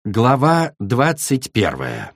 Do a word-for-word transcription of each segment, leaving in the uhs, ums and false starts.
Глава двадцать первая.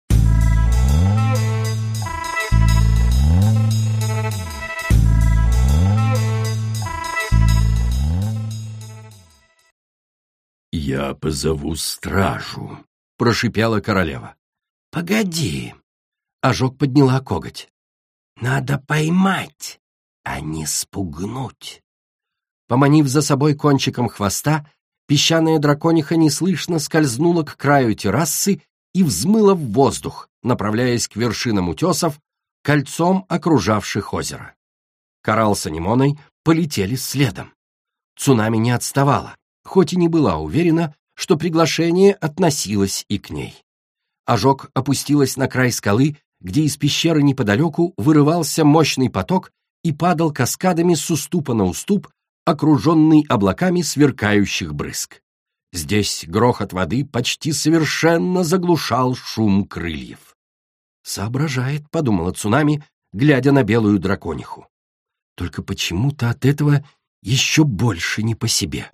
«Я позову стражу», — прошипела королева. «Погоди!» — Ожог подняла коготь. «Надо поймать, а не спугнуть». Поманив за собой кончиком хвоста, песчаная дракониха неслышно скользнула к краю террасы и взмыла в воздух, направляясь к вершинам утесов, кольцом окружавших озеро. Коралл с Анемоной полетели следом. Цунами не отставала, хоть и не была уверена, что приглашение относилось и к ней. Ожог опустилась на край скалы, где из пещеры неподалеку вырывался мощный поток и падал каскадами с уступа на уступ, окруженный облаками сверкающих брызг. Здесь грохот воды почти совершенно заглушал шум крыльев. «Соображает», — подумала Цунами, глядя на белую дракониху. «Только почему-то от этого еще больше не по себе».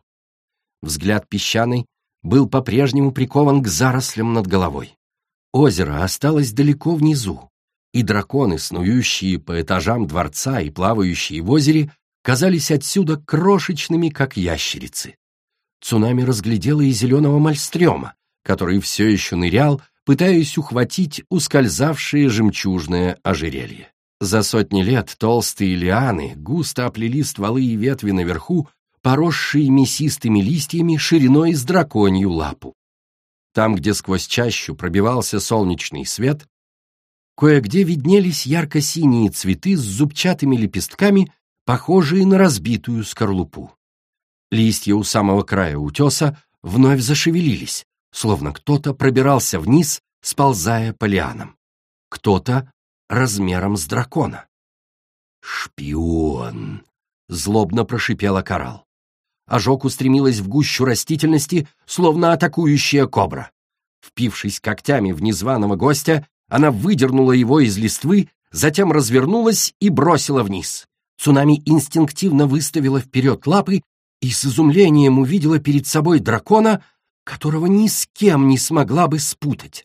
Взгляд песчаной был по-прежнему прикован к зарослям над головой. Озеро осталось далеко внизу, и драконы, снующие по этажам дворца и плавающие в озере, казались отсюда крошечными, как ящерицы. Цунами разглядела и зеленого мальстрема, который все еще нырял, пытаясь ухватить ускользавшее жемчужное ожерелье. За сотни лет толстые лианы густо оплели стволы и ветви наверху, поросшие мясистыми листьями шириной с драконью лапу. Там, где сквозь чащу пробивался солнечный свет, кое-где виднелись ярко-синие цветы с зубчатыми лепестками, похожие на разбитую скорлупу. Листья у самого края утеса вновь зашевелились, словно кто-то пробирался вниз, сползая по лианам. Кто-то размером с дракона. «Шпион!» — злобно прошипела Коралл. Ожог устремилась в гущу растительности, словно атакующая кобра. Впившись когтями в незваного гостя, она выдернула его из листвы, затем развернулась и бросила вниз. Цунами инстинктивно выставила вперед лапы и с изумлением увидела перед собой дракона, которого ни с кем не смогла бы спутать.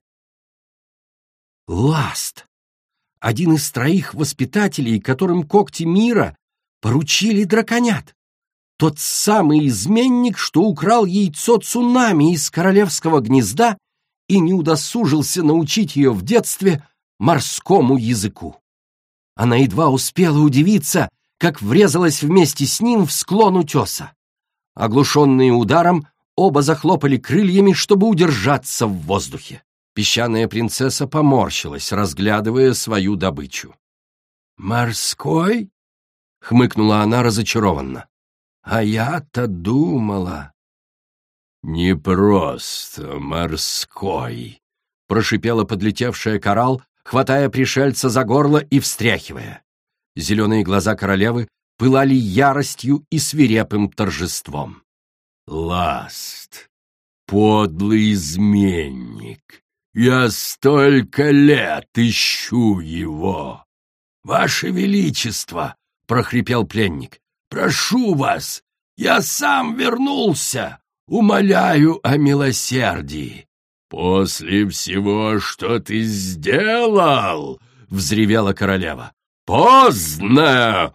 Ласт! Один из троих воспитателей, которым когти мира поручили драконят. Тот самый изменник, что украл яйцо Цунами из королевского гнезда и не удосужился научить ее в детстве морскому языку. Она едва успела удивиться, как врезалась вместе с ним в склон утеса. Оглушенные ударом, оба захлопали крыльями, чтобы удержаться в воздухе. Песчаная принцесса поморщилась, разглядывая свою добычу. «Морской?» — хмыкнула она разочарованно. «А я-то думала...» «Не просто морской», — прошипела подлетевшая Коралл, хватая пришельца за горло и встряхивая. Зеленые глаза королевы пылали яростью и свирепым торжеством. «Ласт, подлый изменник, я столько лет ищу его!» «Ваше Величество!» — прохрипел пленник. «Прошу вас, я сам вернулся! Умоляю о милосердии!» «После всего, что ты сделал!» — взревела королева. «Поздно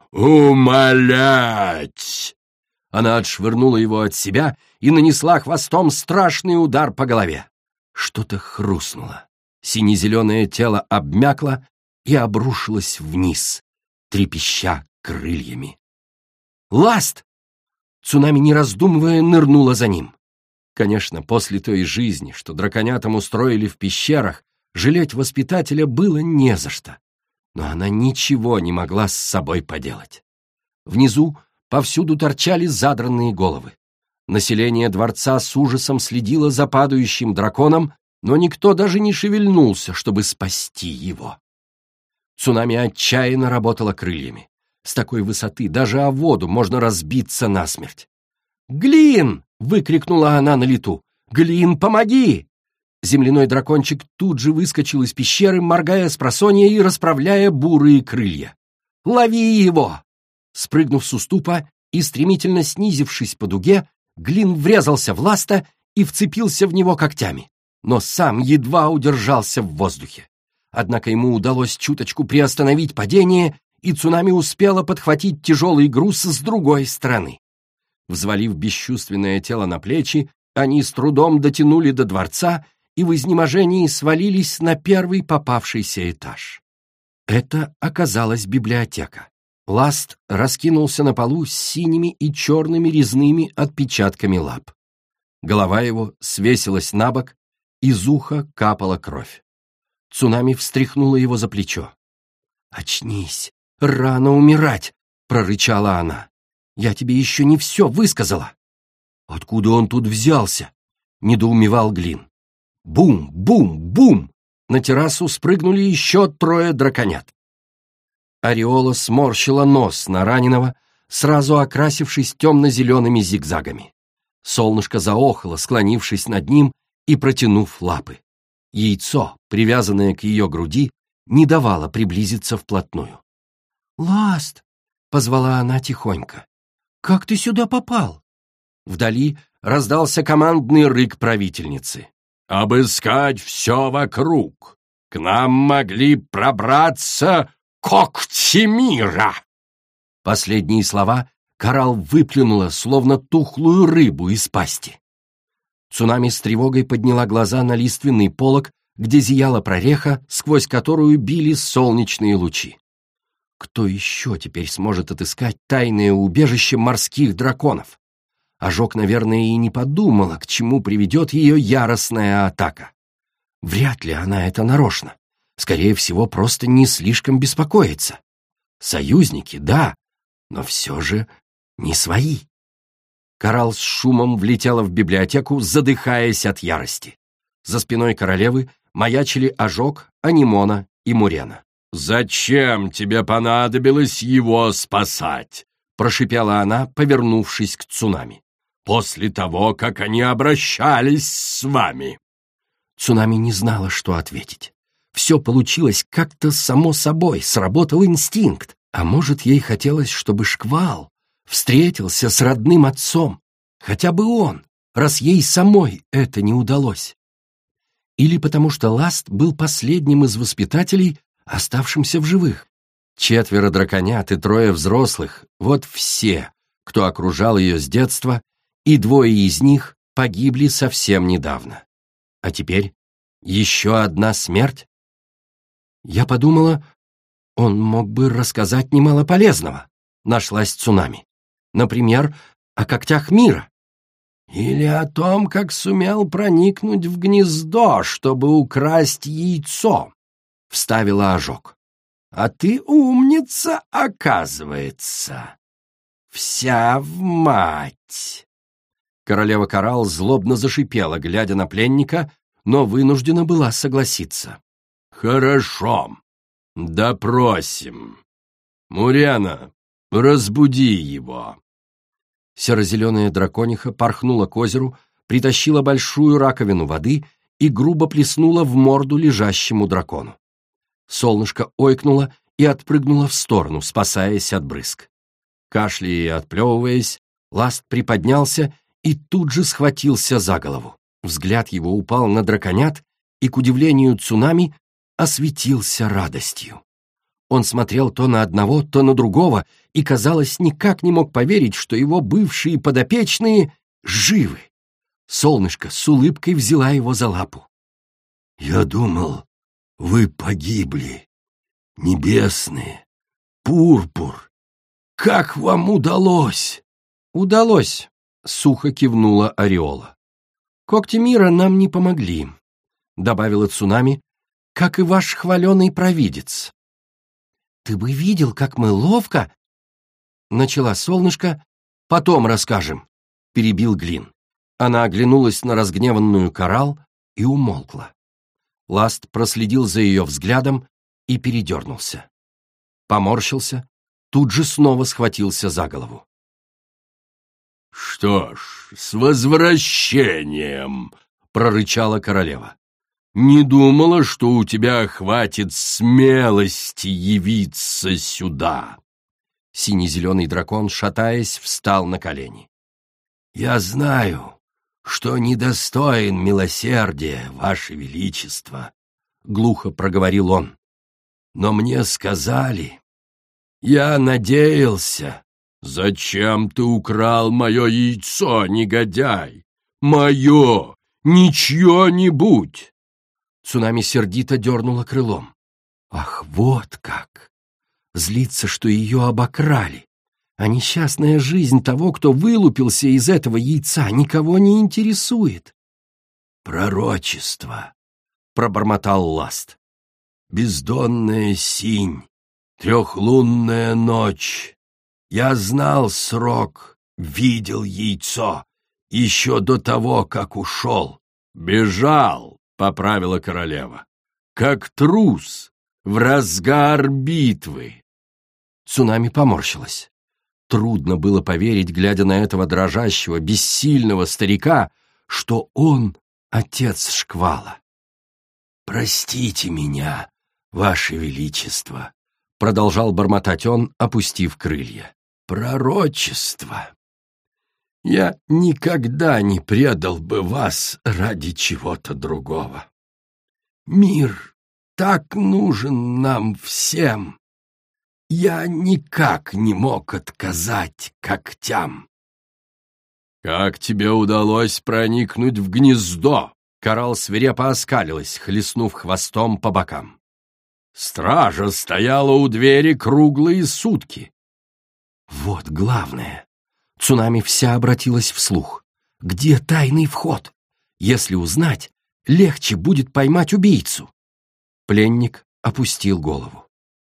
умолять!» Она отшвырнула его от себя и нанесла хвостом страшный удар по голове. Что-то хрустнуло. Сине-зеленое тело обмякло и обрушилось вниз, трепеща крыльями. «Ласт!» Цунами, не раздумывая, нырнула за ним. Конечно, после той жизни, что драконятам устроили в пещерах, жалеть воспитателя было не за что. Но она ничего не могла с собой поделать. Внизу повсюду торчали задранные головы. Население дворца с ужасом следило за падающим драконом, но никто даже не шевельнулся, чтобы спасти его. Цунами отчаянно работала крыльями. С такой высоты даже о воду можно разбиться насмерть. «Глин!» — выкрикнула она на лету. «Глин, помоги!» Земляной дракончик тут же выскочил из пещеры, моргая спросонья и расправляя бурые крылья. «Лови его!» Спрыгнув с уступа и стремительно снизившись по дуге, Глин врезался в Ласта и вцепился в него когтями. но сам едва удержался в воздухе. Однако ему удалось чуточку приостановить падение, и цунами успело подхватить тяжелый груз с другой стороны. Взвалив бесчувственное тело на плечи, они с трудом дотянули до дворца и в изнеможении свалились на первый попавшийся этаж. Это оказалась библиотека. Ласт раскинулся на полу с синими и черными резными отпечатками лап. Голова его свесилась на бок, из уха капала кровь. Цунами встряхнула его за плечо. «Очнись, рано умирать!» — прорычала она. «Я тебе еще не все высказала!» «Откуда он тут взялся?» — недоумевал Глин. Бум, бум, бум! На террасу спрыгнули еще трое драконят. Ореола сморщила нос на раненого, сразу окрасившись темно-зелеными зигзагами. Солнышко заохало, склонившись над ним и протянув лапы. Яйцо, привязанное к ее груди, не давало приблизиться вплотную. «Ласт!» — позвала она тихонько. «Как ты сюда попал?» Вдали раздался командный рык правительницы. «Обыскать все вокруг! К нам могли пробраться когти мира!» Последние слова Коралл выплюнула, словно тухлую рыбу из пасти. Цунами с тревогой подняла глаза на лиственный полог, где зияла прореха, сквозь которую били солнечные лучи. Кто еще теперь сможет отыскать тайное убежище морских драконов? Ожог, наверное, и не подумала, к чему приведет ее яростная атака. Вряд ли она это нарочно. Скорее всего, просто не слишком беспокоится. Союзники, да, но все же не свои. Коралл с шумом влетела в библиотеку, задыхаясь от ярости. За спиной королевы маячили Ожог, Анимона и Мурена. «Зачем тебе понадобилось его спасать?» — прошипела она, повернувшись к Цунами. «После того, как они обращались с вами». Цунами не знала, что ответить. Все получилось как-то само собой, сработал инстинкт. А может, ей хотелось, чтобы Шквал встретился с родным отцом. Хотя бы он, раз ей самой это не удалось. Или потому что Ласт был последним из воспитателей, оставшимся в живых. Четверо драконят и трое взрослых — вот все, кто окружал ее с детства, и двое из них погибли совсем недавно. А теперь еще одна смерть? Я подумала, он мог бы рассказать немало полезного, нашлась Цунами. Например, о когтях мира. Или о том, как сумел проникнуть в гнездо, чтобы украсть яйцо, вставила Ожог. А ты умница, оказывается. Вся в мать. Королева Коралл злобно зашипела, глядя на пленника, но вынуждена была согласиться. «Хорошо, допросим. Мурена, разбуди его». Серо-зеленая дракониха порхнула к озеру, притащила большую раковину воды и грубо плеснула в морду лежащему дракону. Солнышко ойкнуло и отпрыгнуло в сторону, спасаясь от брызг. Кашляя и отплевываясь, Ласт приподнялся и тут же схватился за голову. Взгляд его упал на драконят и, к удивлению Цунами, осветился радостью. Он смотрел то на одного, то на другого и, казалось, никак не мог поверить, что его бывшие подопечные живы. Солнышко с улыбкой взяла его за лапу. «Я думал, вы погибли. Небесные, пурпур. Как вам удалось?» «Удалось», — сухо кивнула Ореола. «Когти мира нам не помогли», — добавила Цунами, — «как и ваш хваленый провидец». «Ты бы видел, как мы ловко...» Начала Солнышко. «Потом расскажем», — перебил Глин. Она оглянулась на разгневанную Коралл и умолкла. Ласт проследил за ее взглядом и передернулся. Поморщился, тут же снова схватился за голову. «Что ж, с возвращением!» — прорычала королева. «Не думала, что у тебя хватит смелости явиться сюда!» Сине-зеленый дракон, шатаясь, встал на колени. «Я знаю, что недостоин милосердия, Ваше Величество, — глухо проговорил он. Но мне сказали, я надеялся. Зачем ты украл мое яйцо, негодяй? Мое, не чье-нибудь. Цунами сердито дернула крылом. Ах, вот как! Злится, что ее обокрали. А несчастная жизнь того, кто вылупился из этого яйца, никого не интересует. «Пророчество», — пробормотал Ласт. «Бездонная синь, трехлунная ночь. Я знал срок, видел яйцо, еще до того, как ушел». «Бежал», — поправила королева, — «как трус в разгар битвы». Цунами поморщилась. Трудно было поверить, глядя на этого дрожащего, бессильного старика, что он отец Шквала. «Простите меня, Ваше Величество», — продолжал бормотать он, опустив крылья. «Пророчество. Я никогда не предал бы вас ради чего-то другого. Мир так нужен нам всем. Я никак не мог отказать когтям». «Как тебе удалось проникнуть в гнездо?» Коралл свирепо оскалилась, хлестнув хвостом по бокам. «Стража стояла у двери круглые сутки». Вот главное. Цунами вся обратилась вслух. Где тайный вход? Если узнать, легче будет поймать убийцу. Пленник опустил голову.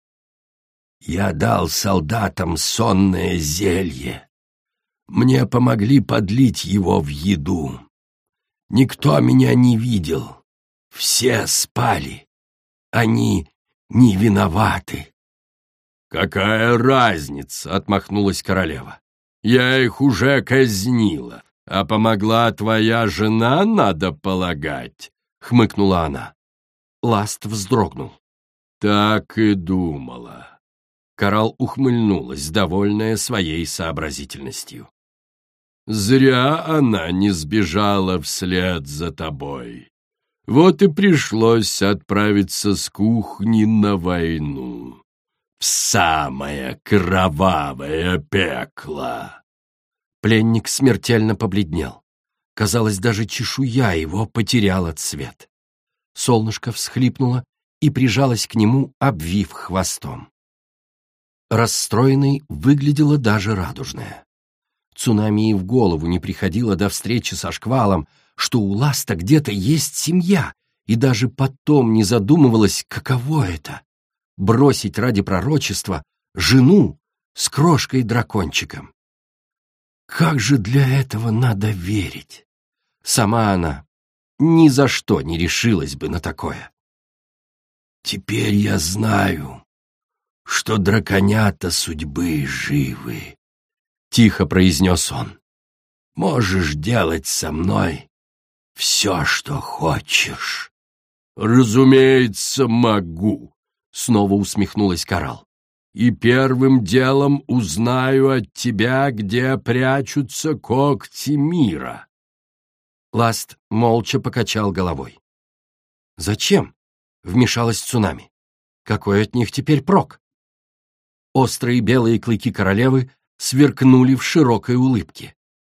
«Я дал солдатам сонное зелье. Мне помогли подлить его в еду. Никто меня не видел. Все спали. Они не виноваты». «Какая разница?» — отмахнулась королева. «Я их уже казнила, а помогла твоя жена, надо полагать», — хмыкнула она. Ласт вздрогнул. «Так и думала». Коралл ухмыльнулась, довольная своей сообразительностью. «Зря она не сбежала вслед за тобой. Вот и пришлось отправиться с кухни на войну. В самое кровавое пекло». Пленник смертельно побледнел. Казалось, даже чешуя его потеряла цвет. Солнышко всхлипнуло и прижалось к нему, обвив хвостом. Расстроенной выглядела даже радужная. Цунами и в голову не приходило до встречи со Шквалом, что у Ласта где-то есть семья, и даже потом не задумывалась, каково это — бросить ради пророчества жену с крошкой-дракончиком. Как же для этого надо верить? Сама она ни за что не решилась бы на такое. «Теперь я знаю, что драконята судьбы живы», — тихо произнес он. «Можешь делать со мной все, что хочешь». «Разумеется, могу», — снова усмехнулась Коралл. «И первым делом узнаю от тебя, где прячутся когти мира». Ласт молча покачал головой. «Зачем?» — вмешалась Цунами. «Какой от них теперь прок?» Острые белые клыки королевы сверкнули в широкой улыбке.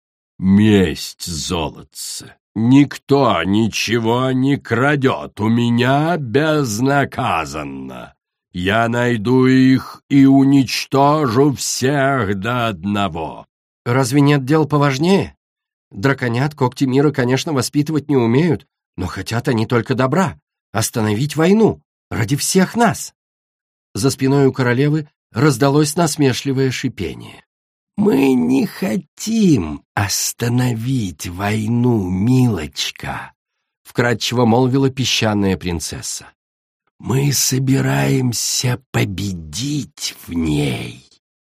«Месть, золотце! Никто ничего не крадет у меня безнаказанно. Я найду их и уничтожу всех до одного». «Разве нет дел поважнее? Драконят когти мира, конечно, воспитывать не умеют, но хотят они только добра, остановить войну ради всех нас». За спиной у королевы раздалось насмешливое шипение. «Мы не хотим остановить войну, милочка», — вкратчиво молвила песчаная принцесса. «Мы собираемся победить в ней.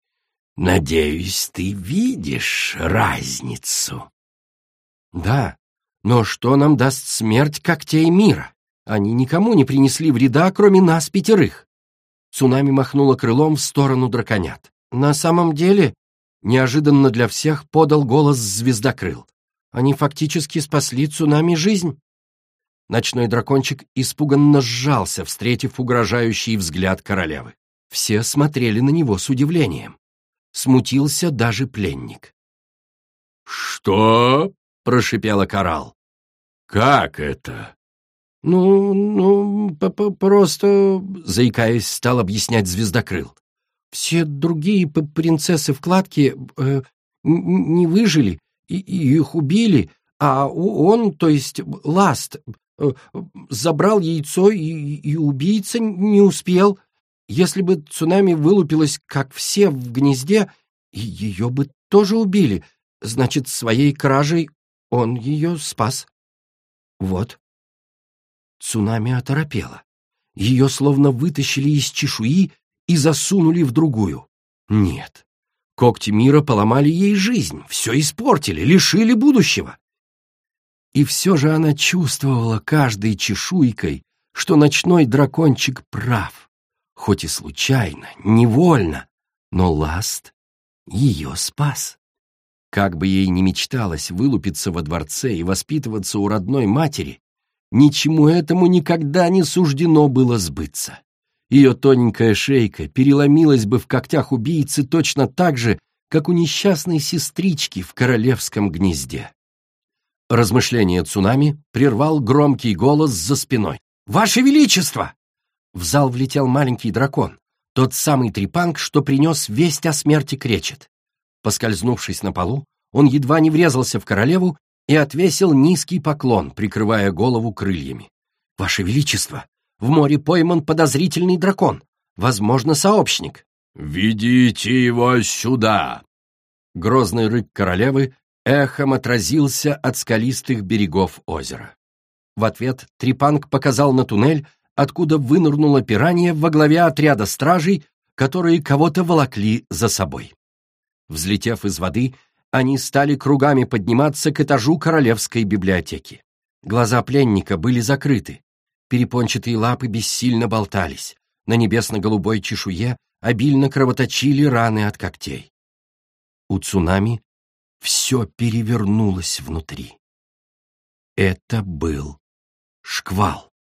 Надеюсь, ты видишь разницу». «Да, но что нам даст смерть когтей мира? Они никому не принесли вреда, кроме нас пятерых». Цунами махнула крылом в сторону драконят. «На самом деле...» — неожиданно для всех подал голос звездокрыл. Они фактически спасли цунами жизнь. Ночной дракончик испуганно сжался, встретив угрожающий взгляд королевы. Все смотрели на него с удивлением. Смутился даже пленник. «Что?» — прошипела Коралл. «Как это?» «Ну, ну, просто...» — заикаясь, стал объяснять Звездокрыл. «Все другие принцессы в кладке э, не выжили, и, и их убили, а он, то есть Ласт, э, забрал яйцо, и, и убийца не успел. Если бы цунами вылупилась, как все в гнезде, ее бы тоже убили. Значит, своей кражей он ее спас. Вот». Цунами оторопела. Ее словно вытащили из чешуи и засунули в другую. Нет. Когти мира поломали ей жизнь, все испортили, лишили будущего. И все же она чувствовала каждой чешуйкой, что ночной дракончик прав. Хоть и случайно, невольно, но Ласт ее спас. Как бы ей ни мечталось вылупиться во дворце и воспитываться у родной матери, ничему этому никогда не суждено было сбыться. Ее тоненькая шейка переломилась бы в когтях убийцы точно так же, как у несчастной сестрички в королевском гнезде. Размышление цунами прервал громкий голос за спиной. «Ваше Величество!» В зал влетел маленький дракон, тот самый трепанг, что принес весть о смерти Кречет. Поскользнувшись на полу, он едва не врезался в королеву и отвесил низкий поклон, прикрывая голову крыльями. «Ваше Величество, в море пойман подозрительный дракон, возможно, сообщник». «Ведите его сюда!» Грозный рык королевы эхом отразился от скалистых берегов озера. В ответ трепанг показал на туннель, откуда вынырнула пиранья во главе отряда стражей, которые кого-то волокли за собой. Взлетев из воды, они стали кругами подниматься к этажу королевской библиотеки. Глаза пленника были закрыты, перепончатые лапы бессильно болтались, на небесно-голубой чешуе обильно кровоточили раны от когтей. У цунами все перевернулось внутри. Это был шквал.